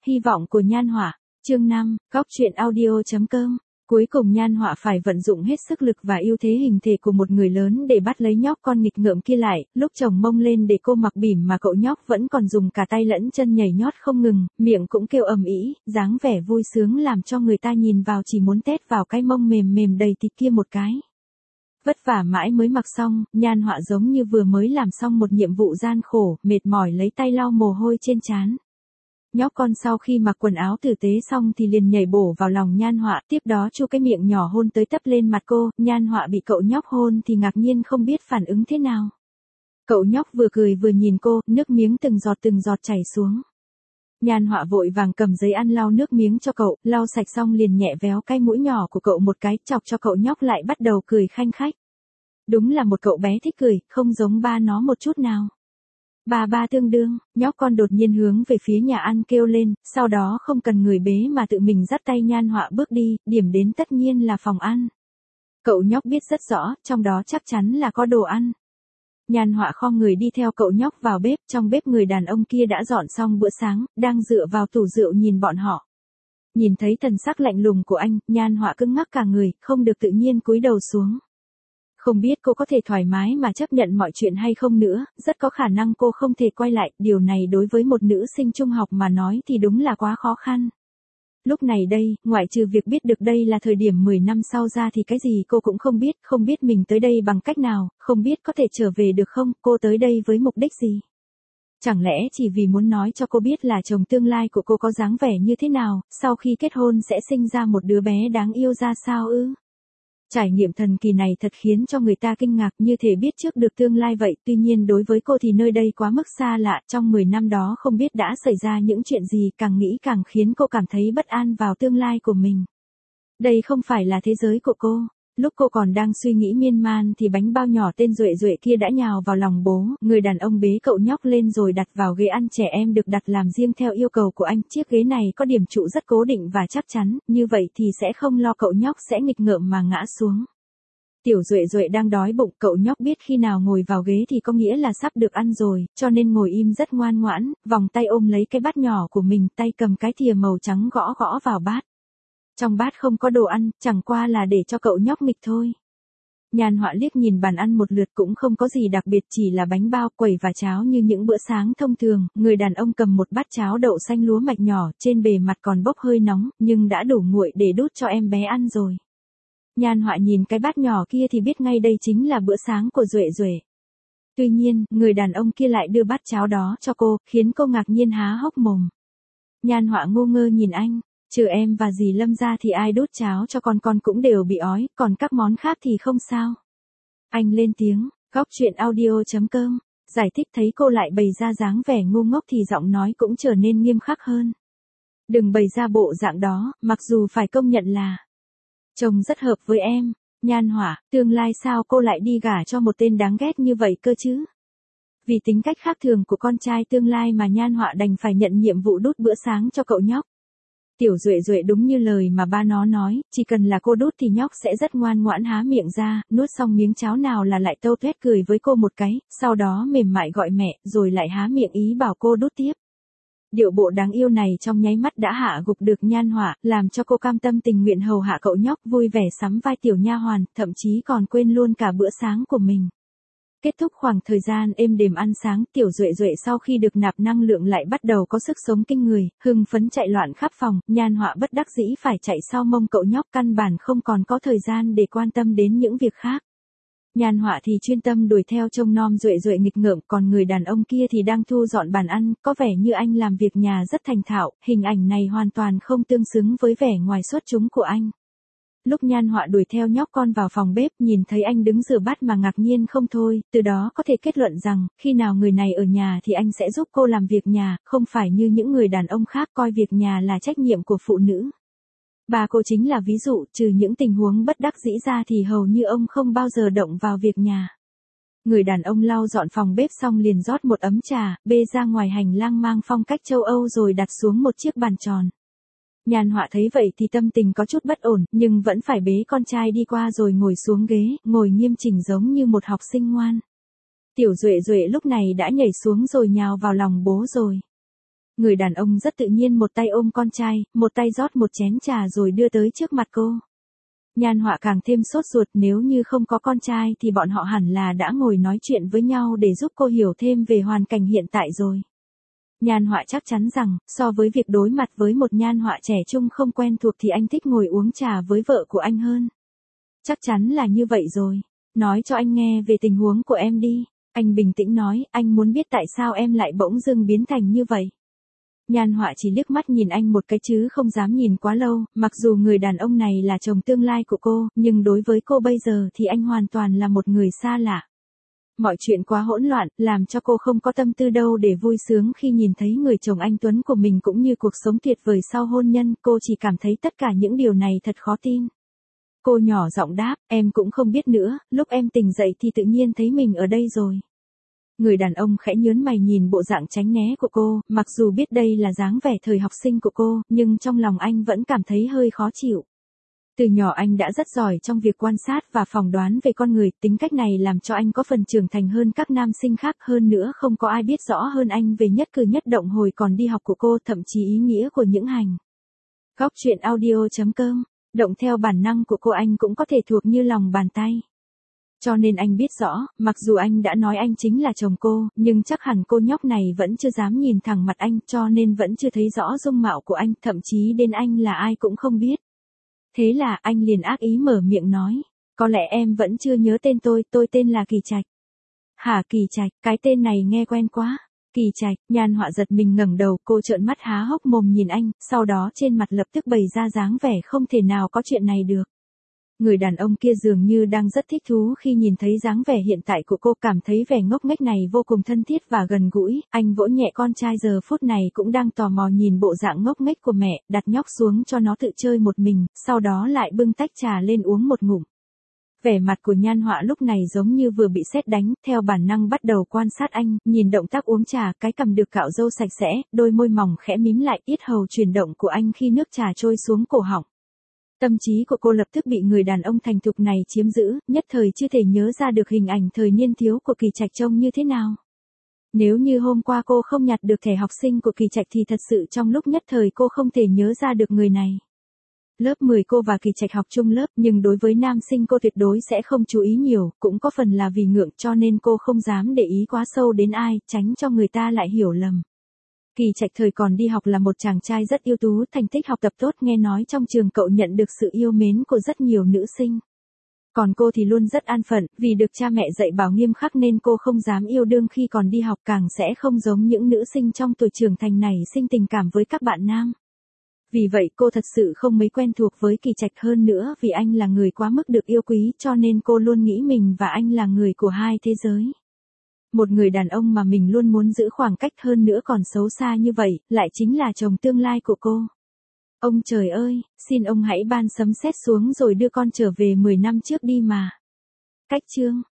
Hy vọng của Nhan Họa. Chương 5, Góc truyện audio.com. Cuối cùng Nhan Họa phải vận dụng hết sức lực và ưu thế hình thể của một người lớn để bắt lấy nhóc con nghịch ngợm kia lại, lúc chồng mông lên để cô mặc bỉm mà cậu nhóc vẫn còn dùng cả tay lẫn chân nhảy nhót không ngừng, miệng cũng kêu ầm ĩ, dáng vẻ vui sướng làm cho người ta nhìn vào chỉ muốn tét vào cái mông mềm mềm đầy thịt kia một cái. Vất vả mãi mới mặc xong, Nhan Họa giống như vừa mới làm xong một nhiệm vụ gian khổ, mệt mỏi lấy tay lau mồ hôi trên trán. Nhóc con sau khi mặc quần áo tử tế xong thì liền nhảy bổ vào lòng Nhan Họa, tiếp đó chu cái miệng nhỏ hôn tới tấp lên mặt cô, Nhan Họa bị cậu nhóc hôn thì ngạc nhiên không biết phản ứng thế nào. Cậu nhóc vừa cười vừa nhìn cô, nước miếng từng giọt chảy xuống. Nhan Họa vội vàng cầm giấy ăn lau nước miếng cho cậu, lau sạch xong liền nhẹ véo cái mũi nhỏ của cậu một cái, chọc cho cậu nhóc lại bắt đầu cười khanh khách. Đúng là một cậu bé thích cười, không giống ba nó một chút nào. Ba tương đương, nhóc con đột nhiên hướng về phía nhà ăn kêu lên, sau đó không cần người bế mà tự mình dắt tay Nhan Họa bước đi, điểm đến tất nhiên là phòng ăn. Cậu nhóc biết rất rõ, trong đó chắc chắn là có đồ ăn. Nhan Họa khom người đi theo cậu nhóc vào bếp, trong bếp người đàn ông kia đã dọn xong bữa sáng, đang dựa vào tủ rượu nhìn bọn họ. Nhìn thấy thần sắc lạnh lùng của anh, Nhan Họa cứng ngắc cả người, không được tự nhiên cúi đầu xuống. Không biết cô có thể thoải mái mà chấp nhận mọi chuyện hay không nữa, rất có khả năng cô không thể quay lại, điều này đối với một nữ sinh trung học mà nói thì đúng là quá khó khăn. Lúc này đây, ngoại trừ việc biết được đây là thời điểm 10 năm sau ra thì cái gì cô cũng không biết mình tới đây bằng cách nào, không biết có thể trở về được không, cô tới đây với mục đích gì. Chẳng lẽ chỉ vì muốn nói cho cô biết là chồng tương lai của cô có dáng vẻ như thế nào, sau khi kết hôn sẽ sinh ra một đứa bé đáng yêu ra sao ư? Trải nghiệm thần kỳ này thật khiến cho người ta kinh ngạc, như thể biết trước được tương lai vậy, tuy nhiên đối với cô thì nơi đây quá mức xa lạ, trong 10 năm đó không biết đã xảy ra những chuyện gì, càng nghĩ càng khiến cô cảm thấy bất an vào tương lai của mình. Đây không phải là thế giới của cô. Lúc cô còn đang suy nghĩ miên man thì bánh bao nhỏ tên Duệ Duệ kia đã nhào vào lòng bố, người đàn ông bế cậu nhóc lên rồi đặt vào ghế ăn trẻ em được đặt làm riêng theo yêu cầu của anh, chiếc ghế này có điểm trụ rất cố định và chắc chắn, như vậy thì sẽ không lo cậu nhóc sẽ nghịch ngợm mà ngã xuống. Tiểu Duệ Duệ đang đói bụng, cậu nhóc biết khi nào ngồi vào ghế thì có nghĩa là sắp được ăn rồi, cho nên ngồi im rất ngoan ngoãn, vòng tay ôm lấy cái bát nhỏ của mình, tay cầm cái thìa màu trắng gõ vào bát. Trong bát không có đồ ăn, chẳng qua là để cho cậu nhóc nghịch thôi. Nhan Họa liếc nhìn bàn ăn một lượt cũng không có gì đặc biệt, chỉ là bánh bao, quẩy và cháo như những bữa sáng thông thường, người đàn ông cầm một bát cháo đậu xanh lúa mạch nhỏ, trên bề mặt còn bốc hơi nóng, nhưng đã đủ nguội để đút cho em bé ăn rồi. Nhan Họa nhìn cái bát nhỏ kia thì biết ngay đây chính là bữa sáng của Duệ Duệ. Tuy nhiên, người đàn ông kia lại đưa bát cháo đó cho cô, khiến cô ngạc nhiên há hốc mồm. Nhan Họa ngu ngơ nhìn anh. Trừ em và dì Lâm ra thì ai đút cháo cho con cũng đều bị ói, còn các món khác thì không sao. Anh lên tiếng, Góc truyện audio.com, giải thích thấy cô lại bày ra dáng vẻ ngu ngốc thì giọng nói cũng trở nên nghiêm khắc hơn. Đừng bày ra bộ dạng đó, mặc dù phải công nhận là chồng rất hợp với em, Nhan Họa, tương lai sao cô lại đi gả cho một tên đáng ghét như vậy cơ chứ? Vì tính cách khác thường của con trai tương lai mà Nhan Họa đành phải nhận nhiệm vụ đút bữa sáng cho cậu nhóc. Tiểu Duệ Duệ đúng như lời mà ba nó nói, chỉ cần là cô đút thì nhóc sẽ rất ngoan ngoãn há miệng ra, nuốt xong miếng cháo nào là lại tâu tuét cười với cô một cái, sau đó mềm mại gọi mẹ, rồi lại há miệng ý bảo cô đút tiếp. Điệu bộ đáng yêu này trong nháy mắt đã hạ gục được Nhan Họa, làm cho cô cam tâm tình nguyện hầu hạ cậu nhóc, vui vẻ sắm vai tiểu nha hoàn, thậm chí còn quên luôn cả bữa sáng của mình. Kết thúc khoảng thời gian êm đềm ăn sáng, Tiểu Duệ Duệ sau khi được nạp năng lượng lại bắt đầu có sức sống kinh người, hưng phấn chạy loạn khắp phòng, Nhan Họa bất đắc dĩ phải chạy sau mông cậu nhóc, căn bản không còn có thời gian để quan tâm đến những việc khác. Nhan Họa thì chuyên tâm đuổi theo trông nom Duệ Duệ nghịch ngợm, còn người đàn ông kia thì đang thu dọn bàn ăn, có vẻ như anh làm việc nhà rất thành thạo, hình ảnh này hoàn toàn không tương xứng với vẻ ngoài xuất chúng của anh. Lúc Nhan Họa đuổi theo nhóc con vào phòng bếp, nhìn thấy anh đứng rửa bát mà ngạc nhiên không thôi, từ đó có thể kết luận rằng, khi nào người này ở nhà thì anh sẽ giúp cô làm việc nhà, không phải như những người đàn ông khác coi việc nhà là trách nhiệm của phụ nữ. Bà cô chính là ví dụ, trừ những tình huống bất đắc dĩ ra thì hầu như ông không bao giờ động vào việc nhà. Người đàn ông lau dọn phòng bếp xong liền rót một ấm trà, bê ra ngoài hành lang mang phong cách châu Âu rồi đặt xuống một chiếc bàn tròn. Nhan Họa thấy vậy thì tâm tình có chút bất ổn, nhưng vẫn phải bế con trai đi qua rồi ngồi xuống ghế, ngồi nghiêm chỉnh giống như một học sinh ngoan. Tiểu Duệ Duệ lúc này đã nhảy xuống rồi nhào vào lòng bố rồi. Người đàn ông rất tự nhiên một tay ôm con trai, một tay rót một chén trà rồi đưa tới trước mặt cô. Nhan Họa càng thêm sốt ruột, nếu như không có con trai thì bọn họ hẳn là đã ngồi nói chuyện với nhau để giúp cô hiểu thêm về hoàn cảnh hiện tại rồi. Nhan Họa chắc chắn rằng, so với việc đối mặt với một Nhan Họa trẻ trung không quen thuộc thì anh thích ngồi uống trà với vợ của anh hơn. Chắc chắn là như vậy rồi. Nói cho anh nghe về tình huống của em đi. Anh bình tĩnh nói, anh muốn biết tại sao em lại bỗng dưng biến thành như vậy. Nhan Họa chỉ liếc mắt nhìn anh một cái chứ không dám nhìn quá lâu, mặc dù người đàn ông này là chồng tương lai của cô, nhưng đối với cô bây giờ thì anh hoàn toàn là một người xa lạ. Mọi chuyện quá hỗn loạn, làm cho cô không có tâm tư đâu để vui sướng khi nhìn thấy người chồng anh tuấn của mình cũng như cuộc sống tuyệt vời sau hôn nhân, cô chỉ cảm thấy tất cả những điều này thật khó tin. Cô nhỏ giọng đáp, em cũng không biết nữa, lúc em tỉnh dậy thì tự nhiên thấy mình ở đây rồi. Người đàn ông khẽ nhớn mày nhìn bộ dạng tránh né của cô, mặc dù biết đây là dáng vẻ thời học sinh của cô, nhưng trong lòng anh vẫn cảm thấy hơi khó chịu. Từ nhỏ anh đã rất giỏi trong việc quan sát và phỏng đoán về con người, tính cách này làm cho anh có phần trưởng thành hơn các nam sinh khác, hơn nữa không có ai biết rõ hơn anh về nhất cử nhất động hồi còn đi học của cô, thậm chí ý nghĩa của những hành. Góc truyện audio.com, động theo bản năng của cô anh cũng có thể thuộc như lòng bàn tay. Cho nên anh biết rõ, mặc dù anh đã nói anh chính là chồng cô, nhưng chắc hẳn cô nhóc này vẫn chưa dám nhìn thẳng mặt anh, cho nên vẫn chưa thấy rõ dung mạo của anh, thậm chí đến anh là ai cũng không biết. Thế là anh liền ác ý mở miệng nói, có lẽ em vẫn chưa nhớ tên tôi tên là Kỳ Trạch. Hả, Kỳ Trạch, cái tên này nghe quen quá. Kỳ Trạch, Nhan Họa giật mình ngẩng đầu, cô trợn mắt há hốc mồm nhìn anh, sau đó trên mặt lập tức bày ra dáng vẻ không thể nào có chuyện này được. Người đàn ông kia dường như đang rất thích thú khi nhìn thấy dáng vẻ hiện tại của cô, cảm thấy vẻ ngốc nghếch này vô cùng thân thiết và gần gũi, anh vỗ nhẹ con trai giờ phút này cũng đang tò mò nhìn bộ dạng ngốc nghếch của mẹ, đặt nhóc xuống cho nó tự chơi một mình, sau đó lại bưng tách trà lên uống một ngụm. Vẻ mặt của Nhan Họa lúc này giống như vừa bị sét đánh, theo bản năng bắt đầu quan sát anh, nhìn động tác uống trà, cái cằm được cạo râu sạch sẽ, đôi môi mỏng khẽ mím lại, yết hầu chuyển động của anh khi nước trà trôi xuống cổ họng. Tâm trí của cô lập tức bị người đàn ông thành thục này chiếm giữ, nhất thời chưa thể nhớ ra được hình ảnh thời niên thiếu của Kỳ Trạch trông như thế nào. Nếu như hôm qua cô không nhặt được thẻ học sinh của Kỳ Trạch thì thật sự trong lúc nhất thời cô không thể nhớ ra được người này. Lớp 10 cô và Kỳ Trạch học chung lớp, nhưng đối với nam sinh cô tuyệt đối sẽ không chú ý nhiều, cũng có phần là vì ngượng cho nên cô không dám để ý quá sâu đến ai, tránh cho người ta lại hiểu lầm. Kỳ Trạch thời còn đi học là một chàng trai rất ưu tú, thành tích học tập tốt, nghe nói trong trường cậu nhận được sự yêu mến của rất nhiều nữ sinh. Còn cô thì luôn rất an phận, vì được cha mẹ dạy bảo nghiêm khắc nên cô không dám yêu đương khi còn đi học, càng sẽ không giống những nữ sinh trong tuổi trưởng thành này sinh tình cảm với các bạn nam. Vì vậy cô thật sự không mấy quen thuộc với Kỳ Trạch, hơn nữa vì anh là người quá mức được yêu quý cho nên cô luôn nghĩ mình và anh là người của hai thế giới. Một người đàn ông mà mình luôn muốn giữ khoảng cách, hơn nữa còn xấu xa như vậy, lại chính là chồng tương lai của cô. Ông trời ơi, xin ông hãy ban sấm sét xuống rồi đưa con trở về 10 năm trước đi mà. Cách chương